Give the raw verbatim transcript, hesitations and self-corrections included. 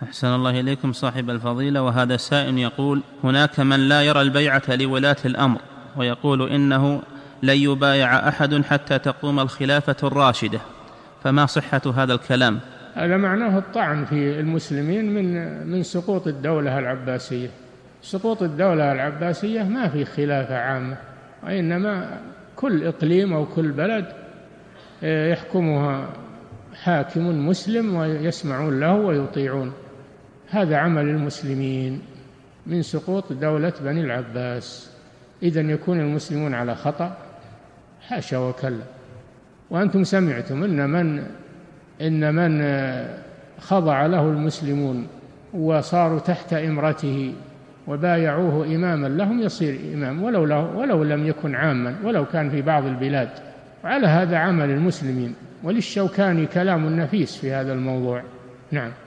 أحسن الله إليكم صاحب الفضيلة. وهذا سائل يقول: هناك من لا يرى البيعة لولاة الأمر ويقول إنه لن يبايع أحد حتى تقوم الخلافة الراشدة، فما صحة هذا الكلام؟ هذا معناه الطعن في المسلمين من من سقوط الدولة العباسية. سقوط الدولة العباسية ما في خلافة عامة، وإنما كل إقليم أو كل بلد يحكمها حاكم مسلم ويسمعون له ويطيعون. هذا عمل المسلمين من سقوط دولة بني العباس. إذن يكون المسلمون على خطأ؟ حاشا وكلا. وأنتم سمعتم إن من إن من خضع له المسلمون وصاروا تحت إمرته وبايعوه إماما لهم يصير إمام ولو, ولو لم يكن عاما، ولو كان في بعض البلاد. وعلى هذا عمل المسلمين. وللشوكاني كلام نفيس في هذا الموضوع. نعم.